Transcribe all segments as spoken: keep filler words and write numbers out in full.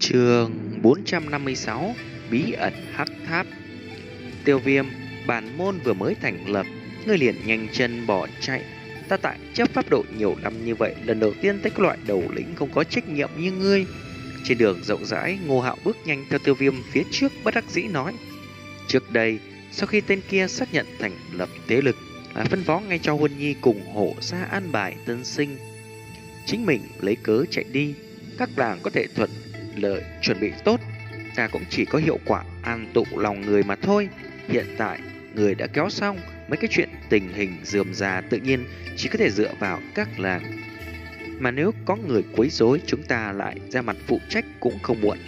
Chương bốn trăm năm mươi sáu. Bí ẩn Hắc Tháp. Tiêu Viêm, bản môn vừa mới thành lập, ngươi liền nhanh chân bỏ chạy. Ta tại chấp pháp độ nhiều năm như vậy, lần đầu tiên thấy cái loại đầu lĩnh không có trách nhiệm như ngươi. Trên đường rộng rãi, Ngô Hạo bước nhanh theo Tiêu Viêm phía trước, bất đắc dĩ nói: trước đây, sau khi tên kia xác nhận thành lập thế lực, là phân phó ngay cho Huân Nhi cùng hộ gia an bài tân sinh, chính mình lấy cớ chạy đi. Các làng có thể thuận lợi chuẩn bị tốt, ta cũng chỉ có hiệu quả an tụ lòng người mà thôi. Hiện tại người đã kéo xong, mấy cái chuyện tình hình rườm rà tự nhiên chỉ có thể dựa vào các làng, mà nếu có người quấy rối, chúng ta lại ra mặt phụ trách cũng không muộn.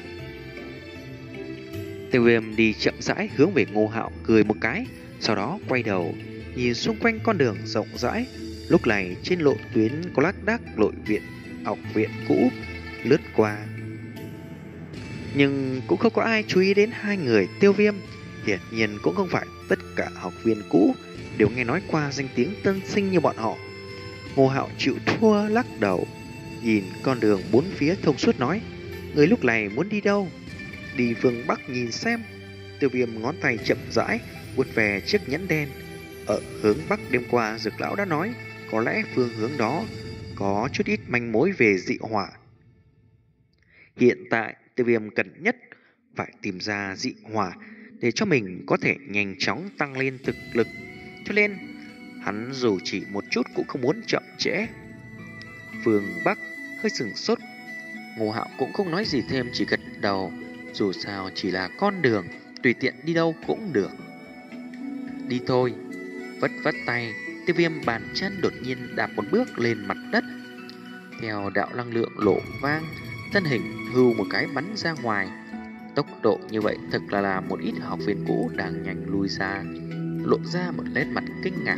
Tiêu Viêm đi chậm rãi hướng về Ngô Hạo cười một cái, sau đó quay đầu nhìn xung quanh con đường rộng rãi. Lúc này trên lộ tuyến có lác đác nội viện học viện cũ lướt qua, nhưng cũng không có ai chú ý đến hai người Tiêu Viêm. Hiển nhiên cũng không phải tất cả học viên cũ đều nghe nói qua danh tiếng tân sinh như bọn họ. Ngô Hạo chịu thua lắc đầu, nhìn con đường bốn phía thông suốt nói: người lúc này muốn đi đâu? Đi phương Bắc nhìn xem. Tiêu Viêm ngón tay chậm rãi vuốt về chiếc nhẫn đen. Ở hướng Bắc đêm qua Dược lão đã nói, có lẽ phương hướng đó có chút ít manh mối về dị hỏa. Hiện tại Tiêu Viêm cần nhất phải tìm ra dị hỏa để cho mình có thể nhanh chóng tăng lên thực lực, cho nên hắn dù chỉ một chút cũng không muốn chậm trễ. Phương Bắc hơi sừng sốt, Ngô Hạo cũng không nói gì thêm, chỉ gật đầu. Dù sao chỉ là con đường, tùy tiện đi đâu cũng được. Đi thôi. Vất vất tay, Tiêu Viêm bàn chân đột nhiên đạp một bước lên mặt đất. Theo đạo năng lượng lộ vang, thân hình hưu một cái bắn ra ngoài. Tốc độ như vậy thật là làm một ít học viên cũ đang nhanh lui ra, lộ ra một nét mặt kinh ngạc.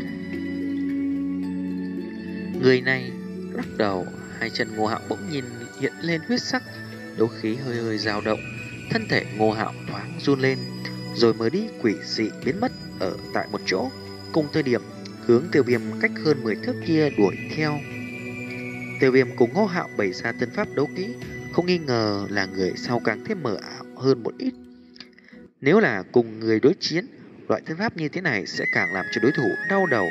Người này lắc đầu, hai chân Ngô Hạo bỗng nhiên hiện lên huyết sắc, đấu khí hơi hơi dao động, thân thể Ngô Hạo thoáng run lên, rồi mới đi quỷ dị biến mất ở tại một chỗ. Cùng thời điểm, hướng Tiêu Viêm cách hơn mười thước kia đuổi theo. Tiêu Viêm cùng Ngô Hạo bày ra tân pháp đấu kỹ, không nghi ngờ là người sau càng thêm mờ ảo hơn một ít. Nếu là cùng người đối chiến, loại thân pháp như thế này sẽ càng làm cho đối thủ đau đầu.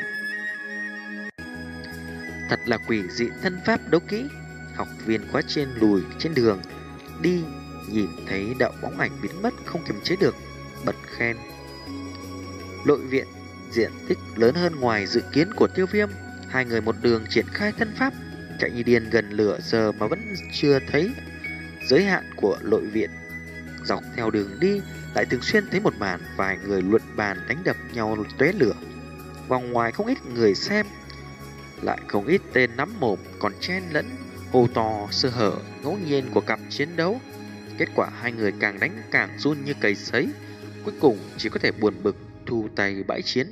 Thật là quỷ dị thân pháp đấu kỹ. Học viên quá trên lùi trên đường đi, nhìn thấy đạo bóng ảnh biến mất không kiềm chế được, bật khen. Nội viện diện tích lớn hơn ngoài dự kiến của Tiêu Viêm. Hai người một đường triển khai thân pháp, chạy như điên gần nửa giờ mà vẫn chưa thấy giới hạn của nội viện. Dọc theo đường đi lại thường xuyên thấy một màn vài người luận bàn đánh đập nhau tóe lửa. Vòng ngoài không ít người xem, lại không ít tên nắm mồm còn chen lẫn hô to sơ hở ngẫu nhiên của cặp chiến đấu. Kết quả hai người càng đánh càng run như cầy sấy, cuối cùng chỉ có thể buồn bực thu tay bãi chiến.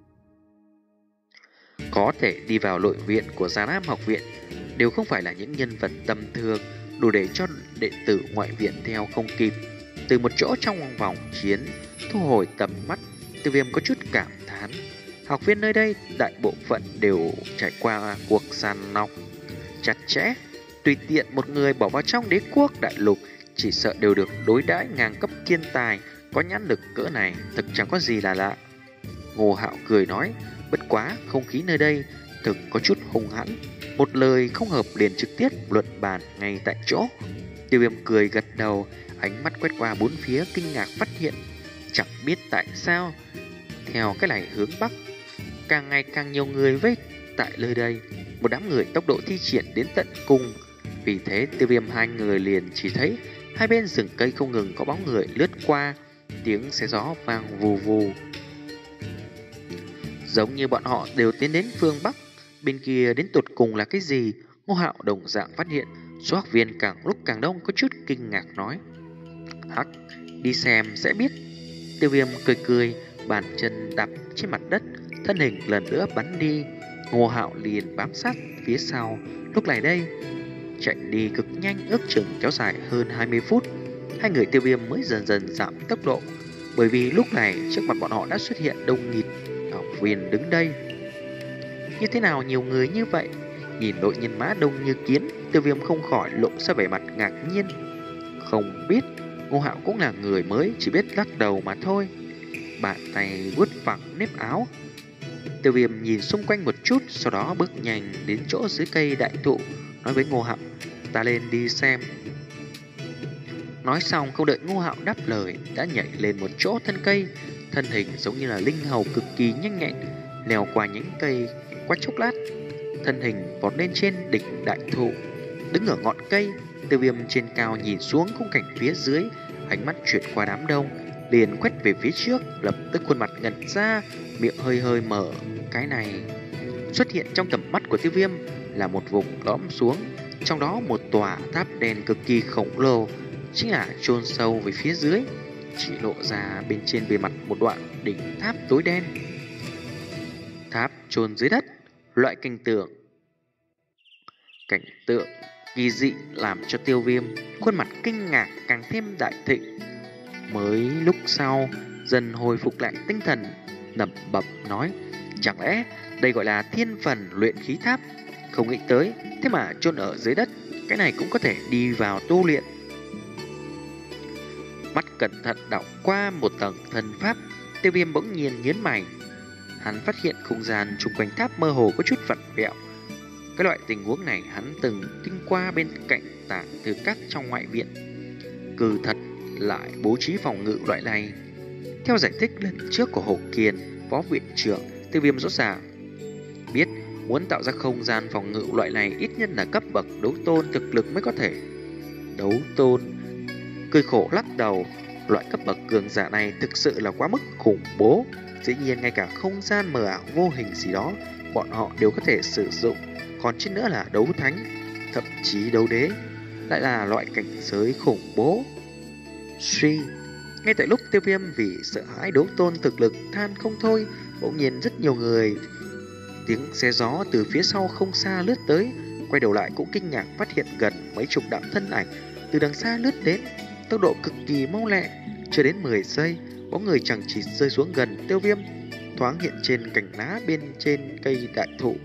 Có thể đi vào nội viện của Già Nam học viện đều không phải là những nhân vật tầm thường, đủ để cho đệ tử ngoại viện theo không kịp. Từ một chỗ trong vòng chiến thu hồi tầm mắt, Tiêu Viêm có chút cảm thán. Học viên nơi đây đại bộ phận đều trải qua cuộc sàng lọc chặt chẽ, tùy tiện một người bỏ vào trong đế quốc đại lục chỉ sợ đều được đối đãi ngang cấp thiên tài. Có nhãn lực cỡ này thực chẳng có gì là lạ. Ngô Hạo cười nói, bất quá không khí nơi đây thực có chút hung hãn, một lời không hợp liền trực tiếp luận bàn ngay tại chỗ. Tiêu Viêm cười gật đầu, ánh mắt quét qua bốn phía kinh ngạc phát hiện, chẳng biết tại sao theo cái này hướng Bắc càng ngày càng nhiều người vây tại nơi đây, một đám người tốc độ thi triển đến tận cùng. Vì thế Tiêu Viêm hai người liền chỉ thấy hai bên rừng cây không ngừng có bóng người lướt qua, tiếng xe gió vang vù vù, giống như bọn họ đều tiến đến phương Bắc. Bên kia đến tột cùng là cái gì? Ngô Hạo đồng dạng phát hiện số học viên càng lúc càng đông, có chút kinh ngạc nói: hắc, đi xem sẽ biết. Tiêu Viêm cười cười, bàn chân đạp trên mặt đất, thân hình lần nữa bắn đi. Ngô Hạo liền bám sát phía sau. Lúc này đây chạy đi cực nhanh, ước chừng kéo dài hơn hai mươi phút. Hai người Tiêu Viêm mới dần dần giảm tốc độ, bởi vì lúc này trước mặt bọn họ đã xuất hiện đông nghịt học viên đứng đây. Như thế nào nhiều người như vậy? Nhìn đội nhân mã đông như kiến, Tiêu Viêm không khỏi lộ ra vẻ mặt ngạc nhiên. không biết. Ngô Hạo cũng là người mới, chỉ biết lắc đầu mà thôi. Bàn tay vuốt phẳng nếp áo. Tiêu Viêm nhìn xung quanh một chút, sau đó bước nhanh đến chỗ dưới cây đại thụ, nói với Ngô Hạo: "Ta lên đi xem." Nói xong không đợi Ngô Hạo đáp lời, đã nhảy lên một chỗ thân cây, thân hình giống như là linh hầu cực kỳ nhanh nhẹn, leo qua nhánh cây. Qua chốc lát, thân hình vọt lên trên đỉnh đại thụ. Đứng ở ngọn cây, Tiêu Viêm trên cao nhìn xuống khung cảnh phía dưới, ánh mắt chuyển qua đám đông, liền quét về phía trước, lập tức khuôn mặt ngẩn ra, miệng hơi hơi mở. Cái này xuất hiện trong tầm mắt của Tiêu Viêm là một vùng lõm xuống, trong đó một tòa tháp đen cực kỳ khổng lồ, chính là chôn sâu về phía dưới, chỉ lộ ra bên trên bề mặt một đoạn đỉnh tháp tối đen. Tháp chôn dưới đất, loại cảnh tượng cảnh tượng kỳ dị làm cho Tiêu Viêm khuôn mặt kinh ngạc càng thêm đại thịnh. Mới lúc sau dần hồi phục lại tinh thần, lẩm bẩm nói: "Chẳng lẽ đây gọi là thiên phần luyện khí tháp? Không nghĩ tới, thế mà chôn ở dưới đất, cái này cũng có thể đi vào tu luyện." Mắt cẩn thận đảo qua một tầng thân pháp, Tiêu Viêm bỗng nhiên nhướng mày. Hắn phát hiện không gian xung quanh tháp mơ hồ có chút vặn vẹo. Cái loại tình huống này hắn từng kinh qua bên cạnh tảng từ các trong ngoại viện. Cừ thật lại bố trí phòng ngự loại này. Theo giải thích lần trước của Hồ Kiền, phó viện trưởng, Tiêu Viêm rõ ràng biết muốn tạo ra không gian phòng ngự loại này ít nhất là cấp bậc đấu tôn thực lực mới có thể. Đấu tôn cười khổ lắc đầu, loại cấp bậc cường giả này thực sự là quá mức khủng bố. Dĩ nhiên ngay cả không gian mờ ảo vô hình gì đó bọn họ đều có thể sử dụng, còn trên nữa là đấu thánh, thậm chí đấu đế, lại là loại cảnh giới khủng bố. Suy, ngay tại lúc Tiêu Viêm vì sợ hãi đấu tôn thực lực than không thôi, bỗng nhiên rất nhiều người tiếng xe gió từ phía sau không xa lướt tới. Quay đầu lại cũng kinh ngạc phát hiện gần mấy chục đạo thân ảnh từ đằng xa lướt đến, tốc độ cực kỳ mau lẹ. Chưa đến mười giây, bóng người chẳng chỉ rơi xuống gần Tiêu Viêm, thoáng hiện trên cành lá bên trên cây đại thụ.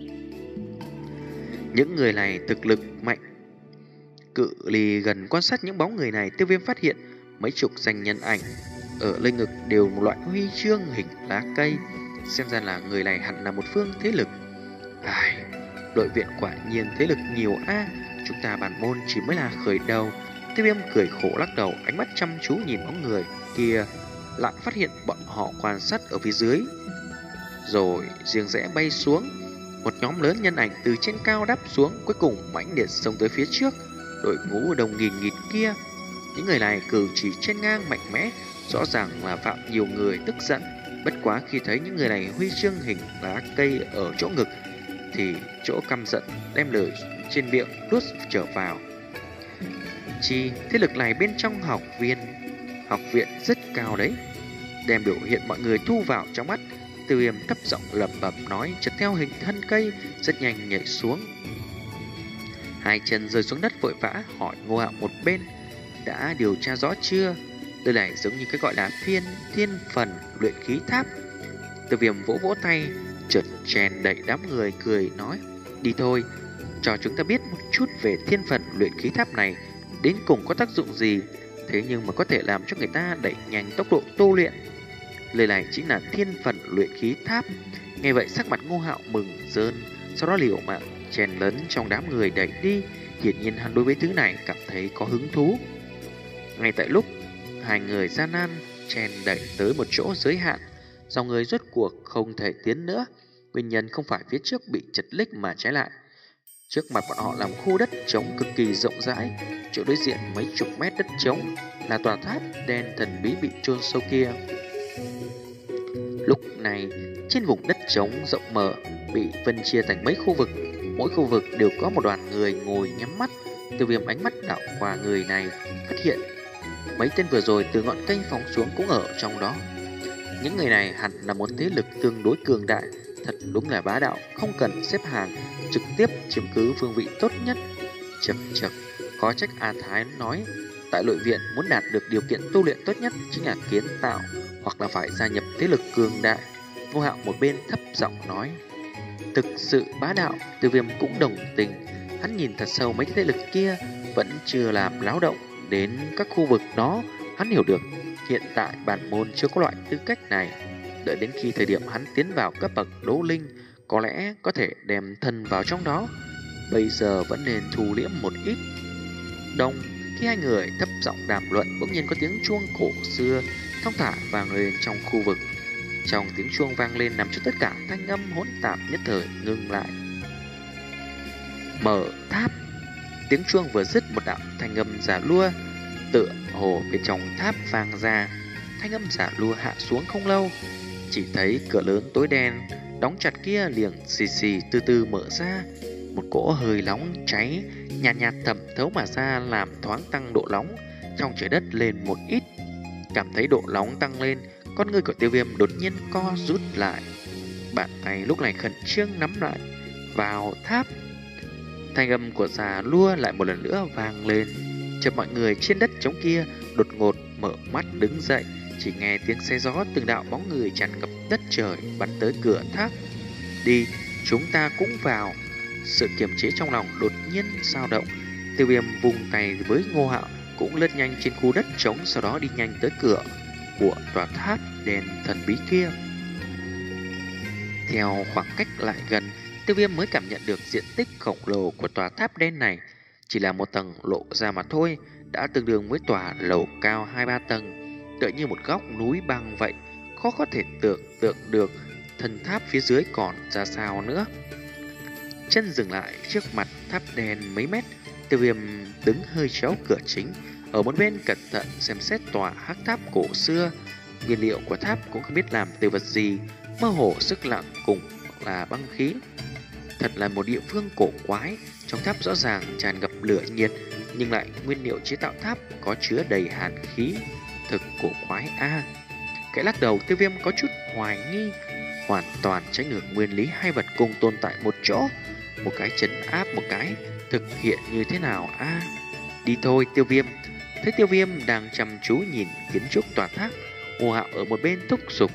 Những người này thực lực mạnh. Cự ly gần quan sát những bóng người này, Tiêu Viêm phát hiện mấy chục danh nhân ảnh ở lưng ngực đều một loại huy chương hình lá cây, xem ra là người này hẳn là một phương thế lực. Ai, đội viện quả nhiên thế lực nhiều a, chúng ta bản môn chỉ mới là khởi đầu. Tiêu Viêm cười khổ lắc đầu, ánh mắt chăm chú nhìn bóng người kia, lại phát hiện bọn họ quan sát ở phía dưới, rồi riêng rẽ bay xuống. Một nhóm lớn nhân ảnh từ trên cao đáp xuống, cuối cùng mãnh liệt xông tới phía trước. Đội ngũ đồng nghìn nghịt kia, những người này cử chỉ trên ngang mạnh mẽ, rõ ràng là phạm nhiều người tức giận. Bất quá khi thấy những người này huy chương hình lá cây ở chỗ ngực, thì chỗ căm giận đem lời trên miệng nuốt trở vào. Chi thế lực này bên trong học viên học viện rất cao đấy. Đem biểu hiện mọi người thu vào trong mắt, Tiêu Viêm thấp giọng lẩm bẩm nói, chợt theo hình thân cây rất nhanh nhảy xuống. Hai chân rơi xuống đất vội vã hỏi Ngô Hạo một bên: đã điều tra rõ chưa? Đây này giống như cái gọi là thiên thiên phần luyện khí tháp. Tiêu Viêm vỗ vỗ tay, chợt chèn đẩy đám người cười nói: đi thôi, cho chúng ta biết một chút về thiên phần luyện khí tháp này đến cùng có tác dụng gì, thế nhưng mà có thể làm cho người ta đẩy nhanh tốc độ tu luyện. Lời này chính là thiên phần luyện khí tháp. Nghe vậy sắc mặt Ngô Hạo mừng rơn, sau đó liều mạng chèn lấn trong đám người đẩy đi. Hiển nhiên hắn đối với thứ này cảm thấy có hứng thú. Ngay tại lúc hai người gian nan chèn đẩy tới một chỗ giới hạn, dòng người rốt cuộc không thể tiến nữa. Nguyên nhân không phải phía trước bị chật lích mà trái lại, trước mặt bọn họ làm khu đất trống cực kỳ rộng rãi, chỗ đối diện mấy chục mét đất trống là tòa tháp đen thần bí bị chôn sâu kia. Lúc này trên vùng đất trống rộng mở bị phân chia thành mấy khu vực, mỗi khu vực đều có một đoàn người ngồi nhắm mắt. Tiêu Viêm ánh mắt đảo qua người này, phát hiện mấy tên vừa rồi từ ngọn cây phóng xuống cũng ở trong đó. Những người này hẳn là một thế lực tương đối cường đại, thật đúng là bá đạo, không cần xếp hàng, trực tiếp chiếm cứ phương vị tốt nhất. Chậc chậc, có trách A Thái nói, tại nội viện muốn đạt được điều kiện tu luyện tốt nhất chính là kiến tạo hoặc là phải gia nhập thế lực cường đại. Ngô Hạo một bên thấp giọng nói, thực sự bá đạo. Tiêu Viêm cũng đồng tình, hắn nhìn thật sâu mấy thế lực kia vẫn chưa làm láo động, đến các khu vực đó, hắn hiểu được hiện tại bản môn chưa có loại tư cách này. Đợi đến khi thời điểm hắn tiến vào cấp bậc đấu linh, có lẽ có thể đem thân vào trong đó. Bây giờ vẫn nên thu liễm một ít. Đông, khi hai người thấp giọng đàm luận, bỗng nhiên có tiếng chuông cổ xưa thong thả vang lên trong khu vực. Trong tiếng chuông vang lên làm cho tất cả thanh âm hỗn tạp nhất thời ngưng lại. Mở tháp. Tiếng chuông vừa dứt, một đạo thanh âm già lua tựa hồ bên trong tháp vang ra. Thanh âm giả lua hạ xuống không lâu, chỉ thấy cửa lớn tối đen đóng chặt kia liền xì xì từ từ mở ra. Một cỗ hơi nóng cháy nhạt nhạt thẩm thấu mà ra, làm thoáng tăng độ nóng trong trái đất lên một ít. Cảm thấy độ nóng tăng lên, con ngươi của Tiêu Viêm đột nhiên co rút lại. Bàn tay lúc này khẩn trương nắm lại vào tháp. Thanh âm của già lua lại một lần nữa vang lên. Chợt mọi người trên đất trống kia đột ngột mở mắt đứng dậy, chỉ nghe tiếng xe gió từng đạo bóng người tràn ngập đất trời bắn tới cửa tháp. Đi, chúng ta cũng vào. Sự kiềm chế trong lòng đột nhiên dao động. Tiêu Viêm vùng tay với Ngô Hạo cũng lướt nhanh trên khu đất trống, sau đó đi nhanh tới cửa của tòa tháp đèn thần bí kia. Theo khoảng cách lại gần, Tiêu Viêm mới cảm nhận được diện tích khổng lồ của tòa tháp đen này. Chỉ là một tầng lộ ra mà thôi, đã tương đương với tòa lầu cao hai ba tầng, tựa như một góc núi băng vậy. Khó có thể tưởng tượng được thân tháp phía dưới còn ra sao nữa. Chân dừng lại trước mặt tháp đen mấy mét, Tiêu Viêm đứng hơi chéo cửa chính, ở một bên cẩn thận xem xét tòa hắc tháp cổ xưa. Nguyên liệu của tháp cũng không biết làm từ vật gì, mơ hồ sức lặng cùng là băng khí. Thật là một địa phương cổ quái. Trong tháp rõ ràng tràn ngập lửa nhiệt, nhưng lại nguyên liệu chế tạo tháp có chứa đầy hàn khí. Thực cổ quái a. À. Cái lắc đầu, Tiêu Viêm có chút hoài nghi. Hoàn toàn trái ngược nguyên lý hai vật cùng tồn tại một chỗ, một cái trấn áp, một cái thực hiện như thế nào a? À. Đi thôi Tiêu Viêm. Thấy Tiêu Viêm đang chăm chú nhìn kiến trúc tòa tháp, Ngô Hạo ở một bên thúc giục.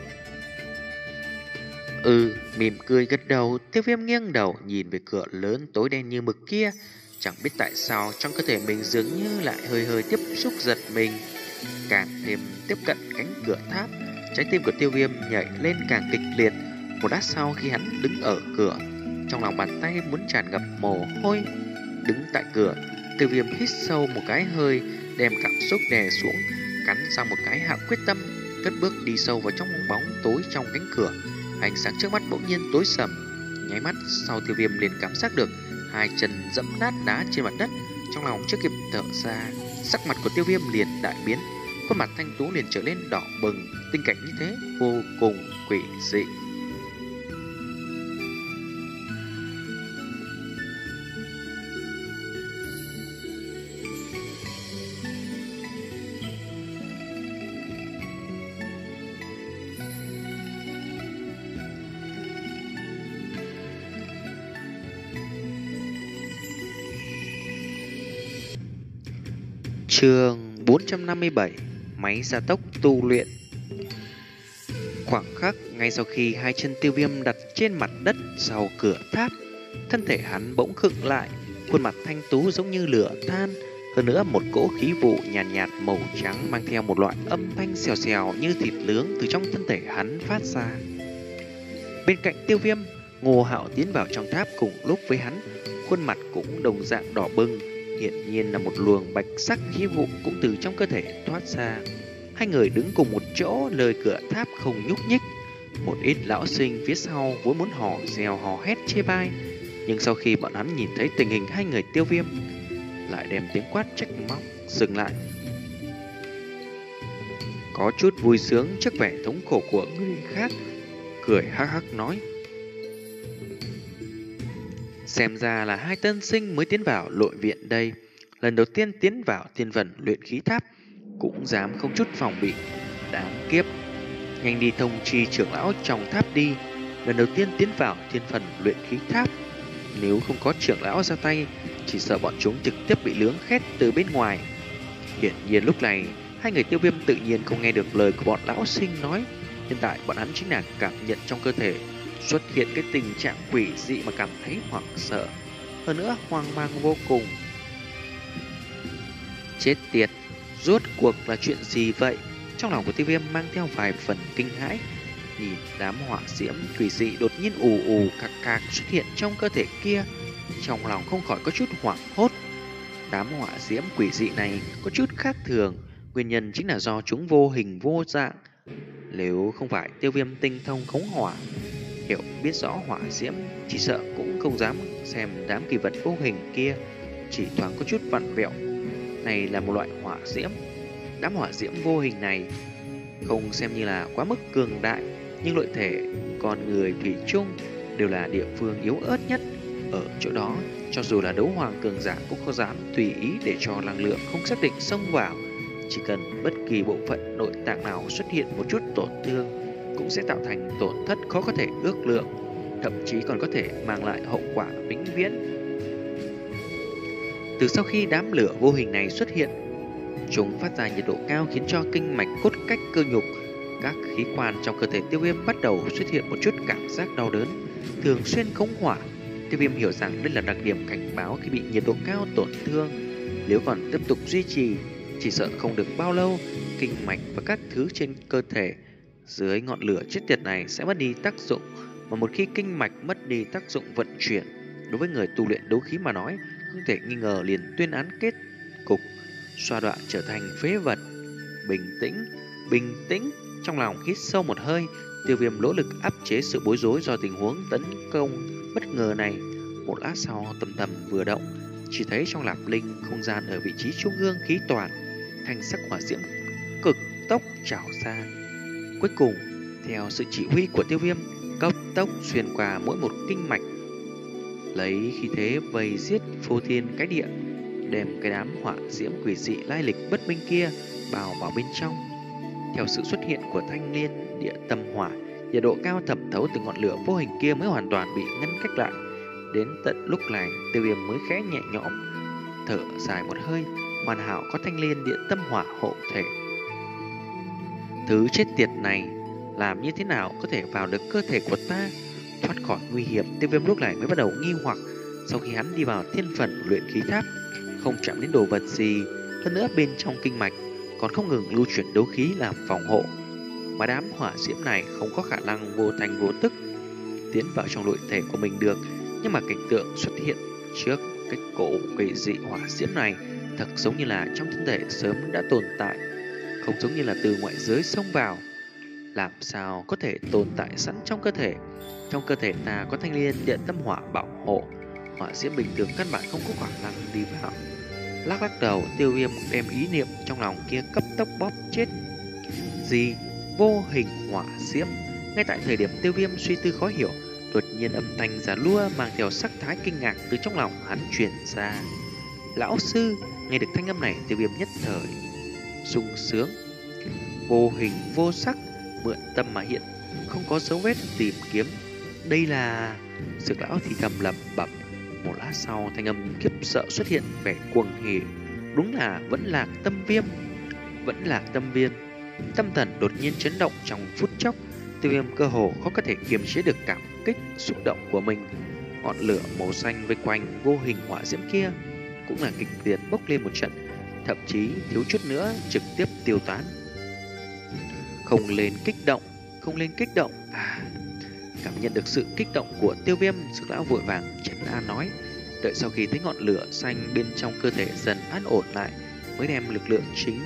Ừ, mỉm cười gật đầu. Tiêu Viêm nghiêng đầu nhìn về cửa lớn tối đen như mực kia. Chẳng biết tại sao trong cơ thể mình dường như lại hơi hơi tiếp xúc giật mình. Càng thêm tiếp cận cánh cửa tháp, trái tim của Tiêu Viêm nhảy lên càng kịch liệt. Một lát sau khi hắn đứng ở cửa, trong lòng bàn tay muốn tràn ngập mồ hôi. Đứng tại cửa, Tiêu Viêm hít sâu một cái hơi, đem cảm xúc đè xuống, cắn ra một cái hạ quyết tâm, cất bước đi sâu vào trong bóng tối trong cánh cửa. Ánh sáng trước mắt bỗng nhiên tối sầm, nháy mắt sau Tiêu Viêm liền cảm giác được hai chân dẫm nát đá trên mặt đất. Trong lòng chưa kịp thở ra, sắc mặt của Tiêu Viêm liền đại biến, khuôn mặt thanh tú liền trở lên đỏ bừng. Tình cảnh như thế vô cùng quỷ dị. Chương bốn trăm năm mươi bảy. Máy gia tốc tu luyện. Khoảng khắc ngay sau khi hai chân Tiêu Viêm đặt trên mặt đất sau cửa tháp, thân thể hắn bỗng khựng lại, khuôn mặt thanh tú giống như lửa than. Hơn nữa một cỗ khí vụ nhàn nhạt, nhạt màu trắng mang theo một loại âm thanh xèo xèo như thịt nướng từ trong thân thể hắn phát ra. Bên cạnh Tiêu Viêm, Ngô Hạo tiến vào trong tháp cùng lúc với hắn, khuôn mặt cũng đồng dạng đỏ bừng. Hiển nhiên là một luồng bạch sắc khí vụ cũng từ trong cơ thể thoát ra. Hai người đứng cùng một chỗ, lời cửa tháp không nhúc nhích. Một ít lão sinh phía sau vốn muốn hò reo hò hét chê bai, nhưng sau khi bọn hắn nhìn thấy tình hình hai người Tiêu Viêm, lại đem tiếng quát trách móc dừng lại. Có chút vui sướng trước vẻ thống khổ của người khác, cười hắc hắc nói: xem ra là hai tân sinh mới tiến vào nội viện đây. Lần đầu tiên tiến vào thiên vận luyện khí tháp, cũng dám không chút phòng bị. Đáng kiếp. Nhanh đi thông chi trưởng lão trong tháp đi. Lần đầu tiên tiến vào thiên phần luyện khí tháp, nếu không có trưởng lão ra tay, chỉ sợ bọn chúng trực tiếp bị lướng khét từ bên ngoài. Hiển nhiên lúc này hai người Tiêu Viêm tự nhiên không nghe được lời của bọn lão sinh nói. Hiện tại bọn hắn chính là cảm nhận trong cơ thể xuất hiện cái tình trạng quỷ dị mà cảm thấy hoảng sợ, hơn nữa hoang mang vô cùng. Chết tiệt, Rốt cuộc là chuyện gì vậy? Trong lòng của Tiêu Viêm mang theo vài phần kinh hãi. Nhìn đám hỏa diễm quỷ dị đột nhiên ù ù cạc cạc xuất hiện trong cơ thể kia, trong lòng không khỏi có chút hoảng hốt. Đám hỏa diễm quỷ dị này có chút khác thường, nguyên nhân chính là do chúng vô hình vô dạng. Nếu không phải Tiêu Viêm tinh thông khống hỏa, hiểu biết rõ hỏa diễm, chỉ sợ cũng không dám xem đám kỳ vật vô hình kia, chỉ thoáng có chút vặn vẹo. Này là một loại hỏa diễm. Đám hỏa diễm vô hình này không xem như là quá mức cường đại, nhưng nội thể con người thủy chung đều là địa phương yếu ớt nhất. Ở chỗ đó, cho dù là đấu hoàng cường giả cũng không dám tùy ý để cho năng lượng không xác định xông vào. Chỉ cần bất kỳ bộ phận nội tạng nào xuất hiện một chút tổn thương cũng sẽ tạo thành tổn thất khó có thể ước lượng, thậm chí còn có thể mang lại hậu quả vĩnh viễn. Từ sau khi đám lửa vô hình này xuất hiện, chúng phát ra nhiệt độ cao khiến cho kinh mạch, cốt cách, cơ nhục, các khí quan trong cơ thể Tiêu Viêm bắt đầu xuất hiện một chút cảm giác đau đớn, thường xuyên khống hỏa. Tiêu Viêm hiểu rằng đây là đặc điểm cảnh báo khi bị nhiệt độ cao tổn thương. Nếu còn tiếp tục duy trì, chỉ sợ không được bao lâu, kinh mạch và các thứ trên cơ thể dưới ngọn lửa chết tiệt này sẽ mất đi tác dụng. Mà một khi kinh mạch mất đi tác dụng vận chuyển, đối với người tu luyện đấu khí mà nói, không thể nghi ngờ liền tuyên án kết cục, xoa đoạn trở thành phế vật. Bình tĩnh, bình tĩnh. Trong lòng hít sâu một hơi, Tiêu Viêm nỗ lực áp chế sự bối rối do tình huống tấn công bất ngờ này. Một lát sau, tâm tâm vừa động, chỉ thấy trong lạp linh không gian ở vị trí trung ương khí toàn, thanh sắc hỏa diễm cực tốc trào ra. Cuối cùng, theo sự chỉ huy của Tiêu Viêm, cấp tốc xuyên qua mỗi một kinh mạch, lấy khí thế vây giết phô thiên cái địa, đem cái đám hỏa diễm quỷ dị lai lịch bất minh kia bào vào bên trong. Theo sự xuất hiện của thanh liên địa tâm hỏa, nhiệt độ cao thẩm thấu từ ngọn lửa vô hình kia mới hoàn toàn bị ngăn cách lại. Đến tận lúc này, Tiêu Viêm mới khẽ nhẹ nhõm thở dài một hơi, hoàn hảo có thanh liên địa tâm hỏa hộ thể. Thứ chết tiệt này làm như thế nào có thể vào được cơ thể của ta? Thoát khỏi nguy hiểm, Tiêu Viêm lúc này mới bắt đầu nghi hoặc. Sau khi hắn đi vào thiên phần luyện khí tháp, không chạm đến đồ vật gì, hơn nữa bên trong kinh mạch còn không ngừng lưu chuyển đấu khí làm phòng hộ, mà đám hỏa diễm này không có khả năng vô thành vô tức tiến vào trong nội thể của mình được. Nhưng mà cảnh tượng xuất hiện trước cái cổ quỷ dị hỏa diễm này thật giống như là trong thân thể sớm đã tồn tại, không giống như là từ ngoại giới xông vào. Làm sao có thể tồn tại sẵn trong cơ thể? Trong cơ thể ta có thanh liên địa tâm hỏa bảo hộ, hỏa diễm bình thường căn bản không có khả năng đi vào. Lắc lắc đầu, Tiêu Viêm đem ý niệm trong lòng kia cấp tốc bóp chết. Gì? Vô hình hỏa diễm? Ngay tại thời điểm Tiêu Viêm suy tư khó hiểu, đột nhiên âm thanh già lua mang theo sắc thái kinh ngạc từ trong lòng hắn truyền ra. Lão sư! Nghe được thanh âm này, Tiêu Viêm nhất thời sung sướng. Vô hình vô sắc, mượn tâm mà hiện, không có dấu vết tìm kiếm. Đây là... Dược lão thì thầm lẩm bẩm. Một lát sau, thanh âm khiếp sợ xuất hiện vẻ cuồng hỉ. Đúng là vẫn lạc tâm viêm. Vẫn lạc tâm viêm. Tâm thần đột nhiên chấn động trong phút chốc. Tiêu Viêm cơ hồ khó có thể kiềm chế được cảm kích xúc động của mình. Ngọn lửa màu xanh vây quanh vô hình hỏa diễm kia cũng là kịch liệt bốc lên một trận, thậm chí thiếu chút nữa trực tiếp tiêu tán. Không lên kích động, không lên kích động. À, cảm nhận được sự kích động của Tiêu Viêm, Dược lão vội vàng trấn an nói. Đợi sau khi thấy ngọn lửa xanh bên trong cơ thể dần an ổn lại, mới đem lực lượng chính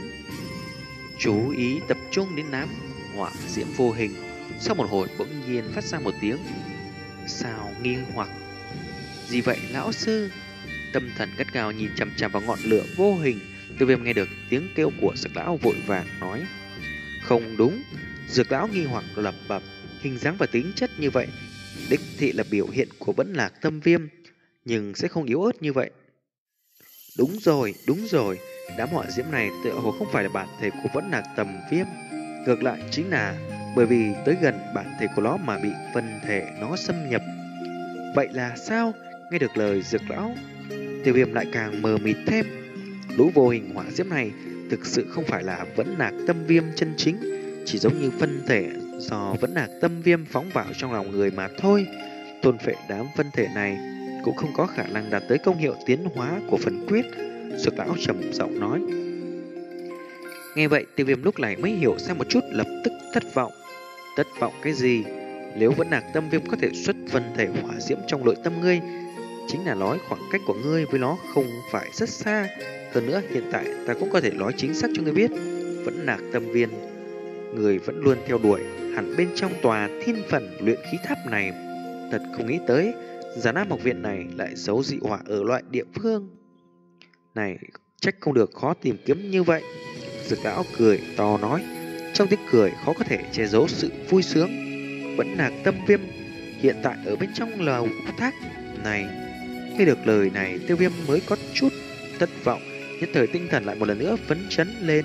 chú ý tập trung đến đám hỏa diễm vô hình. Sau một hồi bỗng nhiên phát ra một tiếng sao nghi hoặc. Gì vậy lão sư? Tâm thần gắt gao nhìn chằm chằm vào ngọn lửa vô hình. Tiêu Viêm nghe được tiếng kêu của Dược lão vội vàng nói. Không đúng. Dược lão nghi hoặc lẩm bẩm. Hình dáng và tính chất như vậy đích thị là biểu hiện của vẫn lạc tâm viêm, nhưng sẽ không yếu ớt như vậy. Đúng rồi, đúng rồi. Đám hỏa diễm này tựa hồ không phải là bản thể của vẫn lạc tầm viêm. Ngược lại chính là bởi vì tới gần bản thể của nó mà bị phân thể nó xâm nhập. Vậy là sao? Nghe được lời Dược lão, Tiêu Viêm lại càng mờ mịt thêm. Lũ vô hình hỏa diễm này thực sự không phải là vẫn lạc tâm viêm chân chính, chỉ giống như phân thể do vẫn lạc tâm viêm phóng vào trong lòng người mà thôi. Tôn phệ đám phân thể này cũng không có khả năng đạt tới công hiệu tiến hóa của phần quyết. Dược lão trầm giọng nói. Nghe vậy Tiêu Viêm lúc này mới hiểu ra một chút, lập tức thất vọng. Thất vọng cái gì? Nếu Vẫn Lạc Tâm Viêm có thể xuất phân thể hỏa diễm trong nội tâm ngươi, chính là nói khoảng cách của ngươi với nó không phải rất xa. Hơn nữa hiện tại ta cũng có thể nói chính xác cho ngươi biết, Vẫn Lạc Tâm Viên người vẫn luôn theo đuổi hẳn bên trong tòa thiên phần luyện khí tháp này. Thật không nghĩ tới Già Nam học viện này lại giấu dị hỏa ở loại địa phương này, trách không được khó tìm kiếm như vậy. Dược lão cười to nói, trong tiếng cười khó có thể che giấu sự vui sướng. Vẫn Lạc Tâm Viêm hiện tại ở bên trong lầu tháp này. Nghe được lời này, Tiêu Viêm mới có chút thất vọng, nhất thời tinh thần lại một lần nữa phấn chấn lên.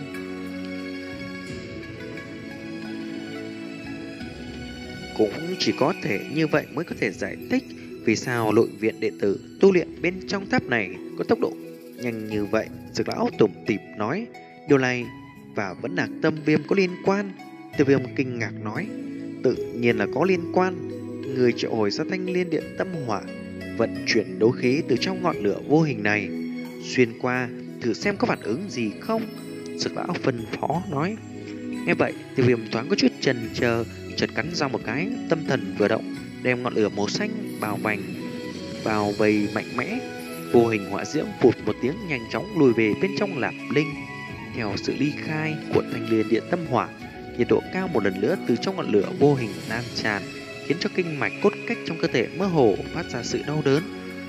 Cũng chỉ có thể như vậy mới có thể giải thích vì sao nội viện đệ tử tu luyện bên trong tháp này có tốc độ nhanh như vậy. Dược lão tủm tỉm nói, điều này và Vẫn Lạc Tâm Viêm có liên quan? Tiêu Viêm kinh ngạc nói, tự nhiên là có liên quan. Người triệu hồi ra thanh liên điện tâm hỏa, vận chuyển đấu khí từ trong ngọn lửa vô hình này xuyên qua, thử xem có phản ứng gì không. Dược lão phân phó nói. Nghe vậy Tiêu Viêm thoáng có chút chần chờ, chợt cắn răng một cái, tâm thần vừa động, đem ngọn lửa màu xanh bao vành bao vây mạnh mẽ. Vô hình hỏa diễm phụt một tiếng nhanh chóng lùi về bên trong Lạp Linh. Theo sự ly khai của thanh liên điện tâm hỏa, nhiệt độ cao một lần nữa từ trong ngọn lửa vô hình lan tràn, khiến cho kinh mạch cốt cách trong cơ thể mơ hồ phát ra sự đau đớn.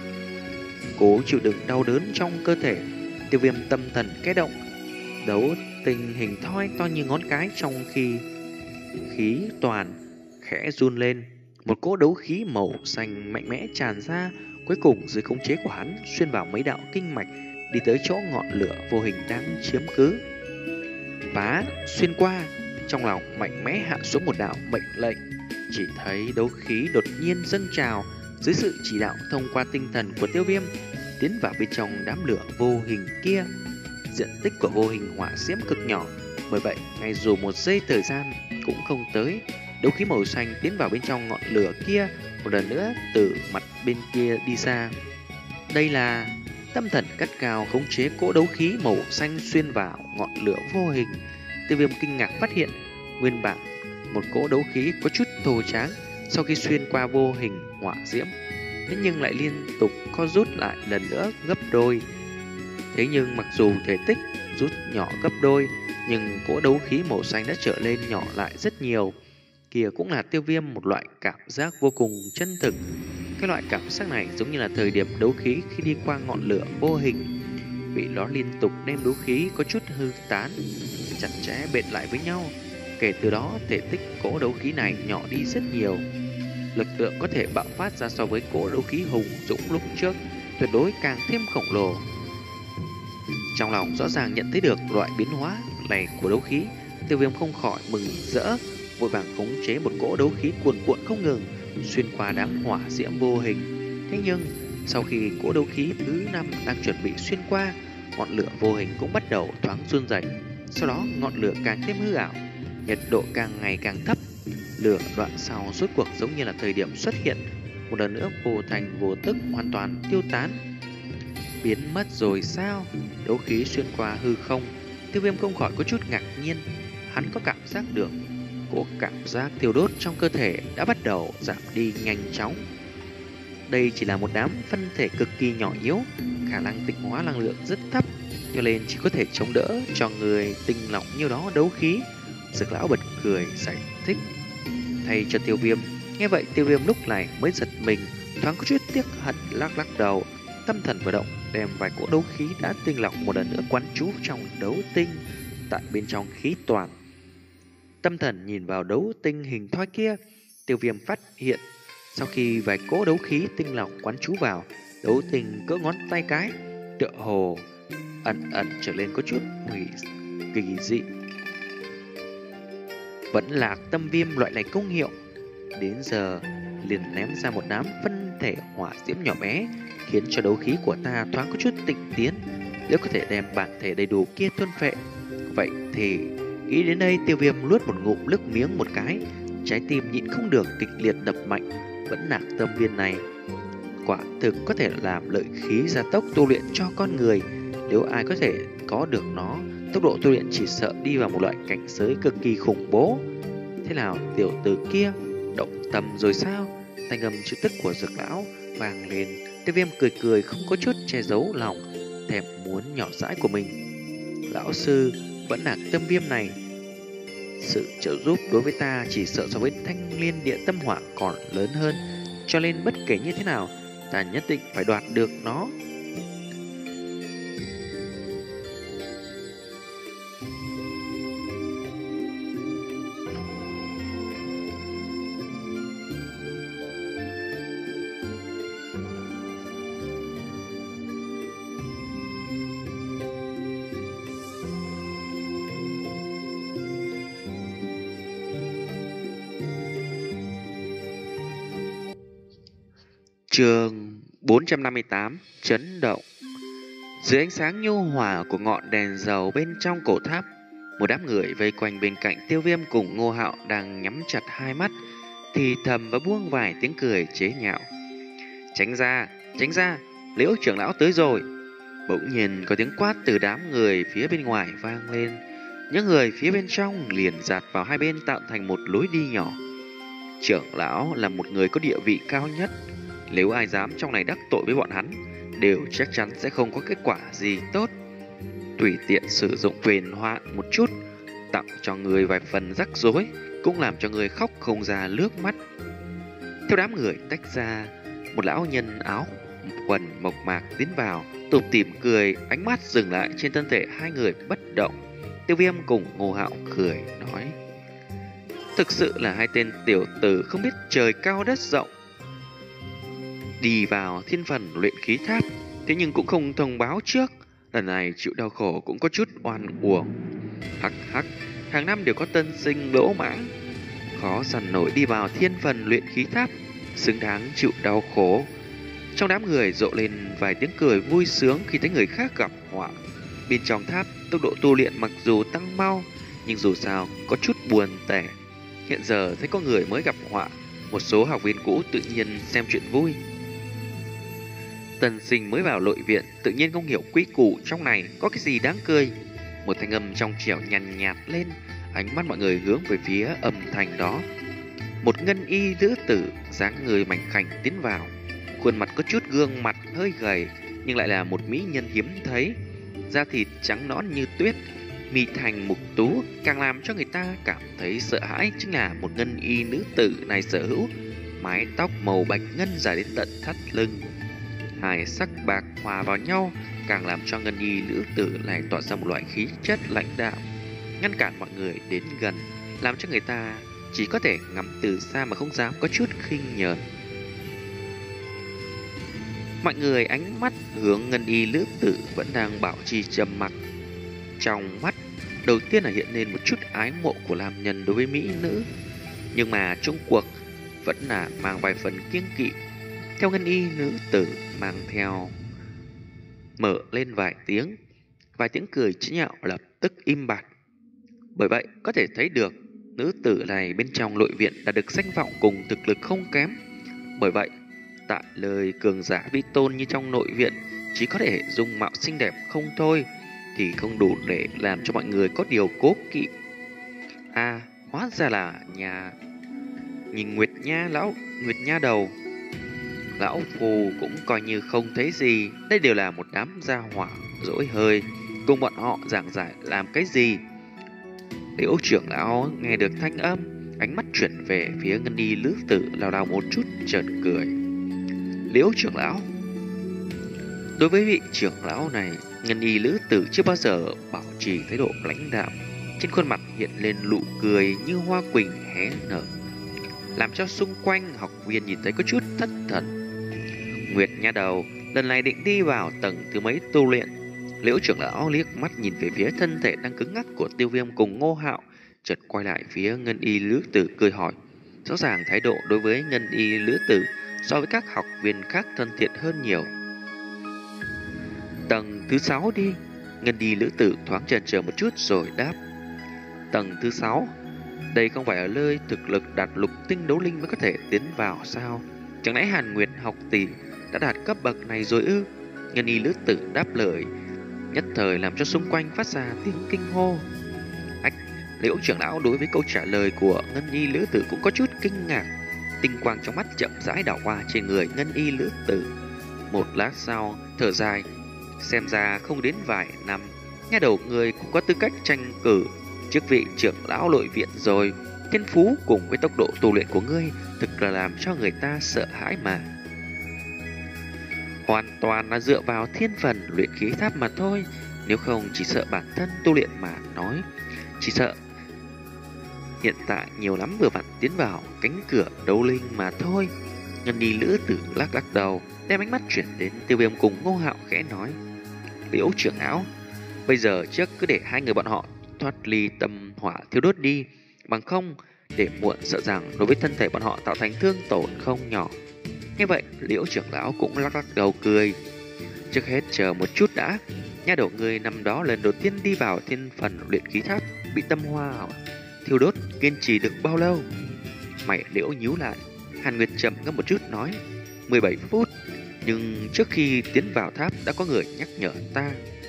Cố chịu đựng đau đớn trong cơ thể, Tiêu Viêm tâm thần kẽ động, đấu tinh hình thoi to như ngón cái trong khi khí toàn khẽ run lên. Một cỗ đấu khí màu xanh mạnh mẽ tràn ra, cuối cùng dưới khống chế của hắn xuyên vào mấy đạo kinh mạch, đi tới chỗ ngọn lửa vô hình đang chiếm cứ. Phá xuyên qua, trong lòng mạnh mẽ hạ xuống một đạo mệnh lệnh. Chỉ thấy đấu khí đột nhiên dâng trào dưới sự chỉ đạo thông qua tinh thần của Tiêu Viêm, tiến vào bên trong đám lửa vô hình kia. Diện tích của vô hình hỏa diễm cực nhỏ, bởi vậy ngay dù một giây thời gian cũng không tới, đấu khí màu xanh tiến vào bên trong ngọn lửa kia, một lần nữa từ mặt bên kia đi ra. Đây là tâm thần cắt cao khống chế cỗ đấu khí màu xanh xuyên vào ngọn lửa vô hình. Tiêu Viêm kinh ngạc phát hiện, nguyên bản một cỗ đấu khí có chút thô tráng, sau khi xuyên qua vô hình hỏa diễm, thế nhưng lại liên tục co rút lại lần nữa gấp đôi. Thế nhưng mặc dù thể tích rút nhỏ gấp đôi, nhưng cỗ đấu khí màu xanh đã trở lên nhỏ lại rất nhiều. Kìa cũng là Tiêu Viêm một loại cảm giác vô cùng chân thực. Cái loại cảm giác này giống như là thời điểm đấu khí khi đi qua ngọn lửa vô hình, bị nó liên tục đem đấu khí có chút hư tán, chặt chẽ bệt lại với nhau. Kể từ đó thể tích cỗ đấu khí này nhỏ đi rất nhiều. Lực lượng có thể bạo phát ra so với cỗ đấu khí hùng dũng lúc trước tuyệt đối càng thêm khổng lồ. Trong lòng rõ ràng nhận thấy được loại biến hóa này của đấu khí, Tiêu Viêm không khỏi mừng rỡ, vội vàng khống chế một cỗ đấu khí cuồn cuộn không ngừng xuyên qua đám hỏa diễm vô hình. Thế nhưng sau khi cỗ đấu khí thứ năm đang chuẩn bị xuyên qua, ngọn lửa vô hình cũng bắt đầu thoáng run rẩy. Sau đó ngọn lửa càng thêm hư ảo, nhiệt độ càng ngày càng thấp. Lửa đoạn sau rốt cuộc giống như là thời điểm xuất hiện, một lần nữa vô thành vô tức hoàn toàn tiêu tán. Biến mất rồi sao? Đấu khí xuyên qua hư không, Tiêu Viêm không khỏi có chút ngạc nhiên. Hắn có cảm giác được cỗ cảm giác thiêu đốt trong cơ thể đã bắt đầu giảm đi nhanh chóng. Đây chỉ là một đám phân thể cực kỳ nhỏ yếu, khả năng tịnh hóa năng lượng rất thấp, cho nên chỉ có thể chống đỡ cho người tinh lọc nhiêu đó đấu khí. Dược lão bật cười giải thích thay cho Tiêu Viêm. Nghe vậy Tiêu Viêm lúc này mới giật mình, thoáng có chút tiếc hận, lắc lắc đầu, tâm thần vừa động, đem vài cỗ đấu khí đã tinh lọc một lần nữa quán trú trong đấu tinh tại bên trong khí toàn. Tâm thần nhìn vào đấu tinh hình thoi kia, Tiêu Viêm phát hiện sau khi vài cỗ đấu khí tinh lọc quán trú vào, đấu tinh cỡ ngón tay cái tựa hồ ẩn ẩn trở lên có chút hủy kỳ dị. Vẫn là Tâm Viêm loại này công hiệu, đến giờ liền ném ra một đám phân thể hỏa diễm nhỏ bé, khiến cho đấu khí của ta thoáng có chút tịnh tiến. Nếu có thể đem bản thể đầy đủ kia tuân phệ, vậy thì nghĩ đến đây Tiêu Viêm nuốt một ngụm nước miếng một cái, trái tim nhịn không được kịch liệt đập mạnh. Vẫn Lạc Tâm Viên này quả thực có thể làm lợi khí gia tốc tu luyện cho con người. Nếu ai có thể có được nó, tốc độ tu luyện chỉ sợ đi vào một loại cảnh giới cực kỳ khủng bố. Thế nào tiểu tử kia động tâm rồi sao? Thanh âm chữ tức của Dược lão vang lên. Tiêu Viêm cười cười không có chút che giấu lòng thèm muốn nhỏ dãi của mình. Lão sư vẫn là tâm viêm này, sự trợ giúp đối với ta chỉ sợ so với thanh liên địa tâm hỏa còn lớn hơn, cho nên bất kể như thế nào ta nhất định phải đoạt được nó. Chương bốn trăm năm mươi tám Chấn động. Dưới ánh sáng nhu hòa của ngọn đèn dầu bên trong cổ tháp, một đám người vây quanh bên cạnh Tiêu Viêm cùng Ngô Hạo đang nhắm chặt hai mắt, thì thầm và buông vài tiếng cười chế nhạo. Tránh ra, tránh ra, Liễu trưởng lão tới rồi. Bỗng nhiên có tiếng quát từ đám người phía bên ngoài vang lên. Những người phía bên trong liền dạt vào hai bên tạo thành một lối đi nhỏ. Trưởng lão là một người có địa vị cao nhất, nếu ai dám trong này đắc tội với bọn hắn, đều chắc chắn sẽ không có kết quả gì tốt. Tùy tiện sử dụng quyền hoạn một chút, tặng cho người vài phần rắc rối, cũng làm cho người khóc không ra nước mắt. Theo đám người tách ra, một lão nhân áo quần mộc mạc tiến vào, tủm tỉm cười, ánh mắt dừng lại trên thân thể hai người bất động. Tiêu Viêm cùng Ngô Hạo cười nói: thực sự là hai tên tiểu tử không biết trời cao đất rộng, đi vào thiên phần luyện khí tháp, thế nhưng cũng không thông báo trước, lần này chịu đau khổ cũng có chút oan uổng. Hắc hắc, hàng năm đều có tân sinh lỗ mãng, khó săn nổi đi vào thiên phần luyện khí tháp, xứng đáng chịu đau khổ. Trong đám người rộ lên vài tiếng cười vui sướng khi thấy người khác gặp họa. Bên trong tháp, tốc độ tu luyện mặc dù tăng mau, nhưng dù sao có chút buồn tẻ. Hiện giờ thấy có người mới gặp họa, một số học viên cũ tự nhiên xem chuyện vui. Tân sinh mới vào nội viện tự nhiên không hiểu quý củ trong này có cái gì đáng cười. Một thanh âm trong trẻo nhàn nhạt lên, ánh mắt mọi người hướng về phía âm thanh đó. Một ngân y nữ tử dáng người mảnh khảnh tiến vào, khuôn mặt có chút gương mặt hơi gầy, nhưng lại là một mỹ nhân hiếm thấy. Da thịt trắng nõn như tuyết, mi thành mục tú, càng làm cho người ta cảm thấy sợ hãi chính là một ngân y nữ tử này sở hữu mái tóc màu bạch ngân dài đến tận thắt lưng. Hai sắc bạc hòa vào nhau, càng làm cho ngân y nữ tử này tỏa ra một loại khí chất lãnh đạm, ngăn cản mọi người đến gần, làm cho người ta chỉ có thể ngắm từ xa mà không dám có chút khinh nhờn. Mọi người ánh mắt hướng ngân y nữ tử vẫn đang bảo trì trầm mặc. Trong mắt đầu tiên là hiện lên một chút ái mộ của nam nhân đối với mỹ nữ, nhưng mà trong cuộc vẫn là mang vài phần kiêng kỵ. Theo ngân y nữ tử mang theo mở lên vài tiếng, vài tiếng cười chế nhạo lập tức im bặt. Bởi vậy có thể thấy được nữ tử này bên trong nội viện đã được danh vọng cùng thực lực không kém. Bởi vậy tại lời cường giả vi tôn như trong nội viện chỉ có thể dung mạo xinh đẹp không thôi, thì không đủ để làm cho mọi người có điều cố kỵ. À, hóa ra là nhà nhìn Nguyệt Nha lão Nguyệt Nha đầu. Lão phù cũng coi như không thấy gì, đây đều là một đám gia hỏa dỗi hơi, cùng bọn họ giảng giải làm cái gì. Liễu trưởng lão nghe được thanh âm, ánh mắt chuyển về phía ngân y lữ tử, lao đao một chút chợt cười. Liễu trưởng lão. Đối với vị trưởng lão này, ngân y lữ tử chưa bao giờ bảo trì thái độ lãnh đạm, trên khuôn mặt hiện lên nụ cười như hoa quỳnh hé nở, làm cho xung quanh học viên nhìn thấy có chút thất thần. Nguyệt Nha đầu lần này định đi vào tầng thứ mấy tu luyện. Liễu trưởng lão liếc mắt nhìn về phía thân thể đang cứng ngắc của Tiêu Viêm cùng Ngô Hạo, chợt quay lại phía ngân y lữ tử cười hỏi. Rõ ràng thái độ đối với ngân y lữ tử so với các học viên khác thân thiện hơn nhiều. Tầng thứ sáu đi. Ngân y lữ tử thoáng chần chờ một chút rồi đáp. Tầng thứ sáu? Đây không phải ở nơi thực lực đạt lục tinh đấu linh mới có thể tiến vào sao? Chẳng lẽ Hàn Nguyệt học tỷ đã đạt cấp bậc này rồi ư? Ngân y lữ tử đáp lời, nhất thời làm cho xung quanh phát ra tiếng kinh hô. Ách, Liễu trưởng lão đối với câu trả lời của Ngân Y Lữ Tử cũng có chút kinh ngạc. Tinh quang trong mắt chậm rãi đảo qua trên người Ngân Y Lữ Tử. Một lát sau, thở dài, xem ra không đến vài năm, nha đầu người cũng có tư cách tranh cử chức vị trưởng lão nội viện rồi. Thiên phú cùng với tốc độ tu luyện của ngươi thực là làm cho người ta sợ hãi mà. Hoàn toàn là dựa vào thiên phần luyện khí tháp mà thôi. Nếu không chỉ sợ bản thân tu luyện mà nói, chỉ sợ hiện tại nhiều lắm vừa vặn tiến vào cánh cửa đấu linh mà thôi. Ngân đi Lữ Tử lắc lắc đầu, đem ánh mắt chuyển đến Tiêu Viêm cùng Ngô Hạo khẽ nói: Liễu trưởng lão, bây giờ trước cứ để hai người bọn họ thoát ly tâm hỏa thiêu đốt đi, bằng không để muộn sợ rằng đối với thân thể bọn họ tạo thành thương tổn không nhỏ. Như vậy, Liễu trưởng lão cũng lắc lắc đầu cười. Trước hết chờ một chút đã. Nha đầu người năm đó lần đầu tiên đi vào thiên phần luyện khí tháp bị tâm hoa thiêu đốt, kiên trì được bao lâu? Mày Liễu nhíu lại. Hàn Nguyệt trầm ngâm một chút nói: mười bảy phút. Nhưng trước khi tiến vào tháp đã có người nhắc nhở ta.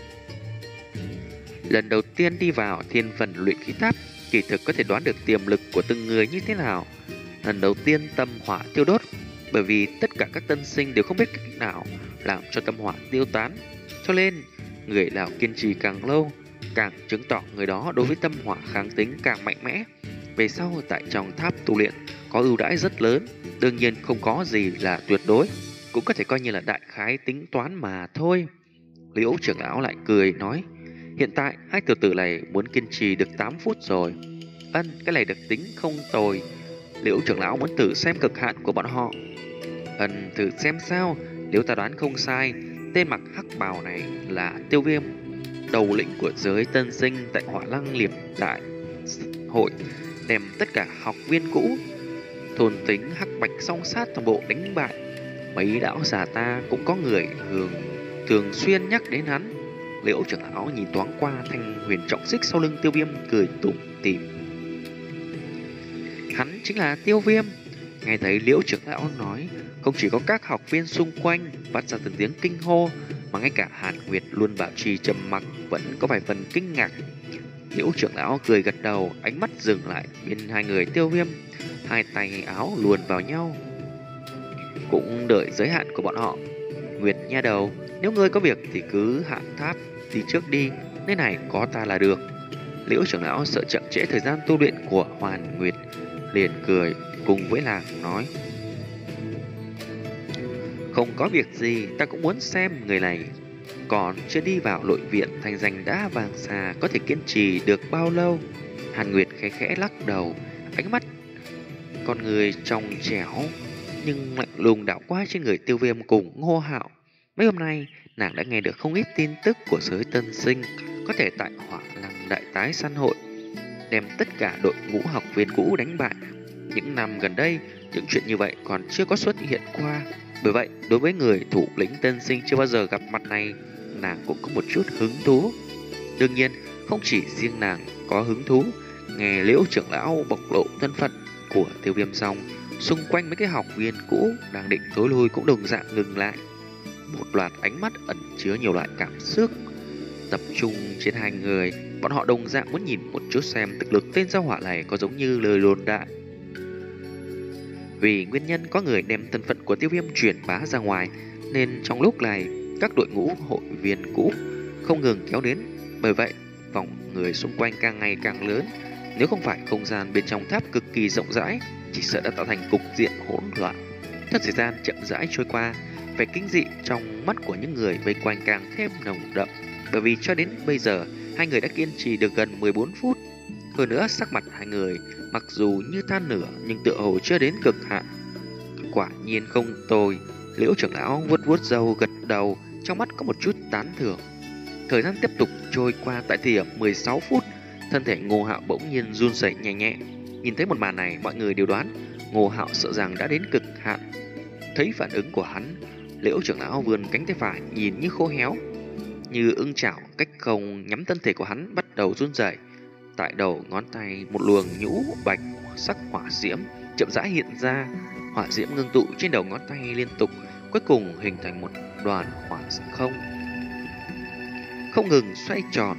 Lần đầu tiên đi vào thiên phần luyện khí tháp, kỳ thực có thể đoán được tiềm lực của từng người như thế nào. Lần đầu tiên tâm hỏa tiêu đốt, bởi vì tất cả các tân sinh đều không biết cách nào làm cho tâm hỏa tiêu tán. Cho nên, người nào kiên trì càng lâu, càng chứng tỏ người đó đối với tâm hỏa kháng tính càng mạnh mẽ. Về sau tại trong tháp tu luyện có ưu đãi rất lớn, đương nhiên không có gì là tuyệt đối, cũng có thể coi như là đại khái tính toán mà thôi. Liễu trưởng lão lại cười nói: hiện tại hai tiểu tử này muốn kiên trì được tám phút rồi. Ân, cái này được tính không tồi. Liễu trưởng lão muốn thử xem cực hạn của bọn họ. Ân, thử xem sao. Nếu ta đoán không sai, tên mặc hắc bào này là Tiêu Viêm, đầu lĩnh của giới tân sinh tại Hỏa Lăng Liệp Đại hội, đem tất cả học viên cũ thôn tính hắc bạch song sát toàn bộ đánh bại. Mấy lão già ta cũng có người thường thường xuyên nhắc đến hắn. Liễu trưởng lão nhìn thoáng qua thanh huyền trọng xích sau lưng Tiêu Viêm, cười tủm tỉm. Hắn chính là Tiêu Viêm. Nghe thấy Liễu trưởng lão nói, không chỉ có các học viên xung quanh phát ra từng tiếng kinh hô, mà ngay cả Hàn Nguyệt luôn bảo trì trầm mặc vẫn có vài phần kinh ngạc. Liễu trưởng lão cười gật đầu, ánh mắt dừng lại bên hai người Tiêu Viêm, hai tay áo luồn vào nhau. Cũng đợi giới hạn của bọn họ. Nguyệt nha đầu, nếu ngươi có việc thì cứ hạ tháp đi trước đi, nơi này có ta là được. Liễu trưởng lão sợ chậm trễ thời gian tu luyện của Hoàn Nguyệt, liền cười cùng với nàng nói: không có việc gì, ta cũng muốn xem người này còn chưa đi vào nội viện thành danh đã vàng xà có thể kiên trì được bao lâu. Hàn Nguyệt khẽ khẽ lắc đầu, ánh mắt con người trong trẻo nhưng lạnh lùng đảo qua trên người Tiêu Viêm cùng Ngô Hạo. Mấy hôm nay nàng đã nghe được không ít tin tức của giới tân sinh có thể tại Hỏa Lăng đại tái săn hội đem tất cả đội ngũ học viên cũ đánh bại. Những năm gần đây những chuyện như vậy còn chưa có xuất hiện qua. Bởi vậy đối với người thủ lĩnh tân sinh chưa bao giờ gặp mặt này, nàng cũng có một chút hứng thú. Đương nhiên không chỉ riêng nàng có hứng thú. Nghe Liễu trưởng lão bộc lộ thân phận của Tiêu Viêm xong, xung quanh mấy cái học viên cũ đang định tối lui cũng đồng dạng ngừng lại. Một loạt ánh mắt ẩn chứa nhiều loại cảm xúc tập trung trên hai người. Bọn họ đồng dạng muốn nhìn một chút xem thực lực tên giao hỏa này có giống như lời đồn đại. Vì nguyên nhân có người đem thân phận của Tiêu Viêm truyền bá ra ngoài, nên trong lúc này các đội ngũ hội viên cũ không ngừng kéo đến. Bởi vậy vòng người xung quanh càng ngày càng lớn. Nếu không phải không gian bên trong tháp cực kỳ rộng rãi, chỉ sợ đã tạo thành cục diện hỗn loạn. Thật thời gian chậm rãi trôi qua, vẻ kinh dị trong mắt của những người vây quanh càng thêm nồng đậm. Bởi vì cho đến bây giờ hai người đã kiên trì được gần mười bốn phút. Hơn nữa sắc mặt hai người mặc dù như than nửa nhưng tựa hồ chưa đến cực hạn. Quả nhiên không tồi. Liễu trưởng lão vuốt vuốt râu gật đầu, trong mắt có một chút tán thưởng. Thời gian tiếp tục trôi qua. Tại thời điểm mười sáu phút, thân thể Ngô Hạo bỗng nhiên run rẩy nhẹ nhẹ. Nhìn thấy một màn này, mọi người đều đoán Ngô Hạo sợ rằng đã đến cực hạn. Thấy phản ứng của hắn, Liễu trưởng lão vươn cánh tay phải nhìn như khô héo, như ưng chảo, cách không nhắm thân thể của hắn bắt đầu run rẩy. Tại đầu ngón tay một luồng nhũ bạch sắc hỏa diễm chậm rãi hiện ra. Hỏa diễm ngưng tụ trên đầu ngón tay liên tục, cuối cùng hình thành một đoàn hỏa không không ngừng xoay tròn,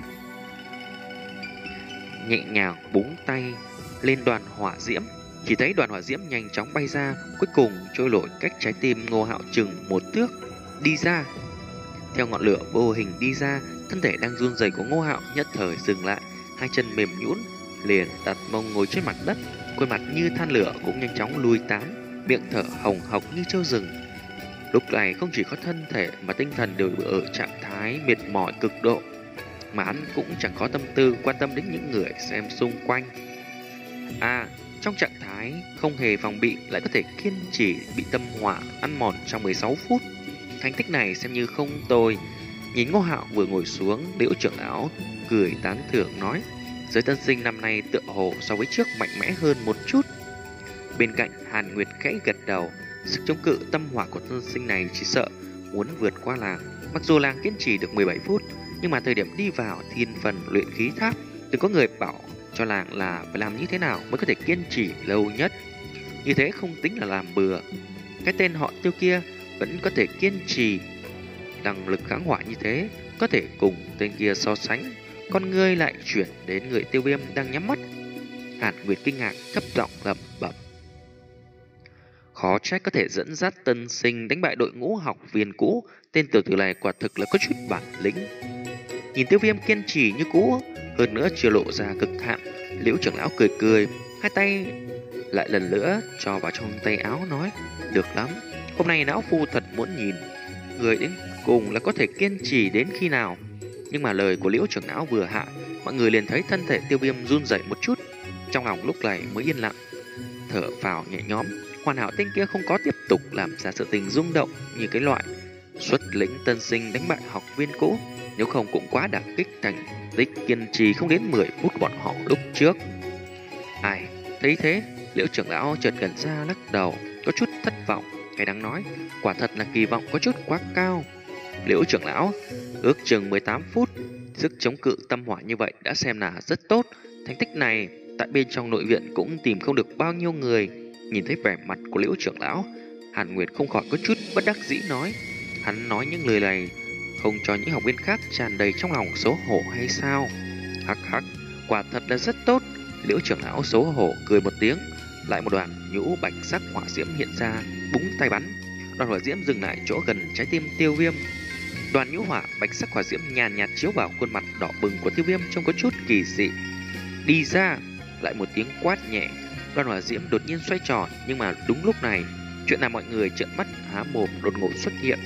nhẹ nhàng búng tay lên đoàn hỏa diễm. Chỉ thấy đoàn hỏa diễm nhanh chóng bay ra, cuối cùng trôi nổi cách trái tim Ngô Hạo chừng một thước đi ra. Theo ngọn lửa vô hình đi ra, thân thể đang run rẩy của Ngô Hạo nhất thời dừng lại, hai chân mềm nhũn, liền đặt mông ngồi trên mặt đất, khuôn mặt như than lửa cũng nhanh chóng lui tán, miệng thở hồng hộc như trâu rừng. Lúc này không chỉ có thân thể mà tinh thần đều ở trạng thái mệt mỏi cực độ, mà hắn cũng chẳng có tâm tư quan tâm đến những người xem xung quanh. À, trong trạng thái không hề phòng bị lại có thể kiên trì bị tâm hỏa ăn mòn trong mười sáu phút. Thành tích này xem như không tồi. Nhìn Ngô Hạo vừa ngồi xuống, Liễu trưởng lão cười tán thưởng nói: giới tân sinh năm nay tựa hồ so với trước mạnh mẽ hơn một chút. Bên cạnh Hàn Nguyệt khẽ gật đầu, sức chống cự tâm hỏa của tân sinh này chỉ sợ muốn vượt qua làng. Mặc dù làng kiên trì được mười bảy phút, nhưng mà thời điểm đi vào thiên phần luyện khí tháp, từng có người bảo cho làng là phải làm như thế nào mới có thể kiên trì lâu nhất. Như thế không tính là làm bừa. Cái tên họ Tiêu kia vẫn có thể kiên trì, năng lực kháng hỏa như thế có thể cùng tên kia so sánh. Con ngươi lại chuyển đến người Tiêu Viêm đang nhắm mắt. Hàn Nguyệt kinh ngạc thấp giọng lẩm bẩm: khó trách có thể dẫn dắt tân sinh đánh bại đội ngũ học viên cũ. Tên tiểu tử này quả thực là có chút bản lĩnh. Nhìn Tiêu Viêm kiên trì như cũ, hơn nữa chưa lộ ra cực hạn, Liễu trưởng lão cười cười, hai tay lại lần nữa cho vào trong tay áo nói: được lắm, hôm nay lão phu thật muốn nhìn người đến cùng là có thể kiên trì đến khi nào. Nhưng mà lời của Liễu trưởng lão vừa hạ, mọi người liền thấy thân thể Tiêu Viêm run rẩy một chút, trong lòng lúc này mới yên lặng, thở phào nhẹ nhõm. Hoàn hảo tên kia không có tiếp tục làm ra sự tình rung động như cái loại xuất lĩnh tân sinh đánh bại học viên cũ, nếu không cũng quá đả kích thành tích kiên trì không đến mười phút bọn họ lúc trước. Ai thấy thế, Liễu trưởng lão chợt gần ra lắc đầu, có chút thất vọng. Cái đáng nói, quả thật là kỳ vọng có chút quá cao. Liễu trưởng lão ước chừng mười tám phút, sức chống cự tâm hỏa như vậy đã xem là rất tốt. Thành tích này tại bên trong nội viện cũng tìm không được bao nhiêu người. Nhìn thấy vẻ mặt của Liễu trưởng lão, Hàn Nguyệt không khỏi có chút bất đắc dĩ nói: hắn nói những lời này không cho những học viên khác tràn đầy trong lòng xấu hổ hay sao? Hắc hắc, quả thật là rất tốt. Liễu trưởng lão xấu hổ cười một tiếng, lại một đoàn nhũ bạch sắc hỏa diễm hiện ra, búng tay bắn. Đoàn hỏa diễm dừng lại chỗ gần trái tim Tiêu Viêm. Đoàn nhũ hỏa bạch sắc hỏa diễm nhàn nhạt chiếu vào khuôn mặt đỏ bừng của Tiêu Viêm trông có chút kỳ dị. Đi ra! Lại một tiếng quát nhẹ, đoàn hỏa diễm đột nhiên xoay tròn, nhưng mà đúng lúc này, chuyện làm mọi người trợn mắt há mồm đột ngột xuất hiện.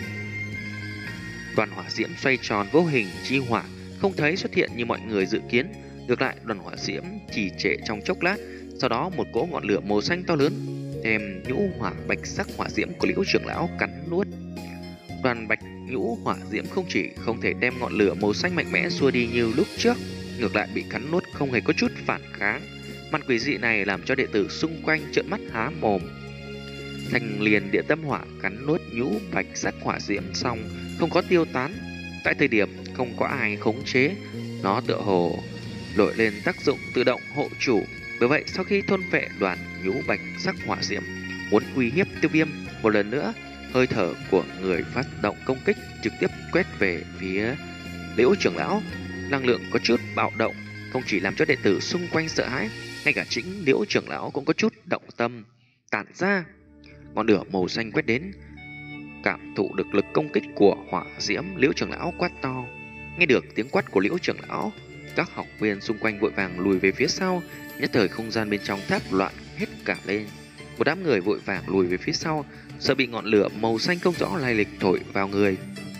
Đoàn hỏa diễm xoay tròn vô hình chi hỏa không thấy xuất hiện như mọi người dự kiến, ngược lại đoàn hỏa diễm trì trệ trong chốc lát, sau đó một cỗ ngọn lửa màu xanh to lớn đem nhũ hỏa bạch sắc hỏa diễm của Liễu trưởng lão cắn nuốt. Đoàn bạch nhũ hỏa diễm không chỉ không thể đem ngọn lửa màu xanh mạnh mẽ xua đi như lúc trước, ngược lại bị cắn nuốt không hề có chút phản kháng. Mặt quỷ dị này làm cho đệ tử xung quanh trợn mắt há mồm. Thành liền địa tâm hỏa cắn nuốt nhũ bạch sắc hỏa diễm xong không có tiêu tán. Tại thời điểm không có ai khống chế, nó tựa hồ nổi lên tác dụng tự động hộ chủ. Bởi vậy sau khi thôn phệ đoàn nhũ bạch sắc hỏa diễm muốn uy hiếp Tiêu Viêm một lần nữa, hơi thở của người phát động công kích trực tiếp quét về phía Liễu trưởng lão. Năng lượng có chút bạo động, không chỉ làm cho đệ tử xung quanh sợ hãi, ngay cả chính Liễu trưởng lão cũng có chút động tâm. Tản ra, ngọn lửa màu xanh quét đến, cảm thụ được lực công kích của hỏa diễm, Liễu trưởng lão quát to. Nghe được tiếng quát của Liễu trưởng lão, các học viên xung quanh vội vàng lùi về phía sau, nhất thời không gian bên trong tháp loạn hết cả lên. Một đám người vội vàng lùi về phía sau, sợ bị ngọn lửa màu xanh không rõ lai lịch thổi vào người.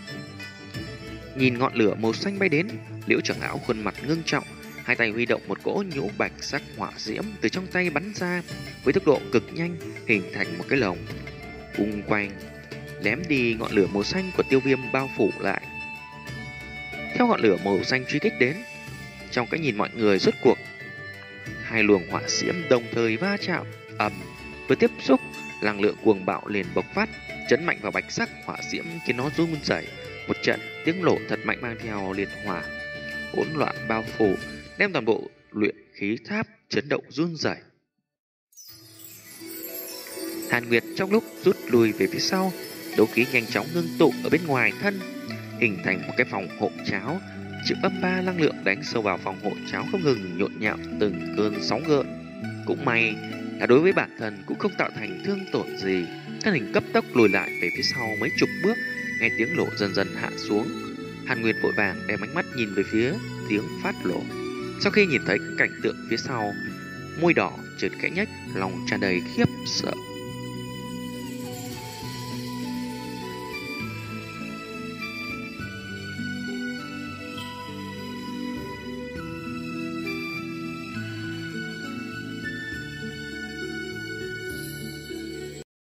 Nhìn ngọn lửa màu xanh bay đến, Liễu trưởng lão khuôn mặt ngưng trọng, hai tay huy động một cỗ nhũ bạch sắc hỏa diễm từ trong tay bắn ra với tốc độ cực nhanh, hình thành một cái lồng vung quanh, lém đi ngọn lửa màu xanh của Tiêu Viêm bao phủ lại. Theo ngọn lửa màu xanh truy kích đến, trong cái nhìn mọi người rốt cuộc, hai luồng hỏa diễm đồng thời va chạm, ầm, vừa tiếp xúc, năng lượng cuồng bạo liền bộc phát, chấn mạnh vào bạch sắc hỏa diễm khiến nó run rẩy. Một trận tiếng nổ thật mạnh mang theo liệt hỏa hỗn loạn bao phủ, đem toàn bộ luyện khí tháp chấn động run rẩy. Hàn Nguyệt trong lúc rút lui về phía sau, đấu khí nhanh chóng ngưng tụ ở bên ngoài thân, hình thành một cái phòng hộ cháo, chữ âm ba năng lượng đánh sâu vào phòng hộ cháo không ngừng nhộn nhạo từng cơn sóng gợn. Cũng may là đối với bản thân cũng không tạo thành thương tổn gì. Thân hình cấp tốc lùi lại về phía sau mấy chục bước, nghe tiếng nổ dần dần hạ xuống. Hàn Nguyệt vội vàng đem ánh mắt nhìn về phía tiếng phát nổ. Sau khi nhìn thấy cảnh tượng phía sau, môi đỏ chợt khẽ nhếch, lòng tràn đầy khiếp sợ.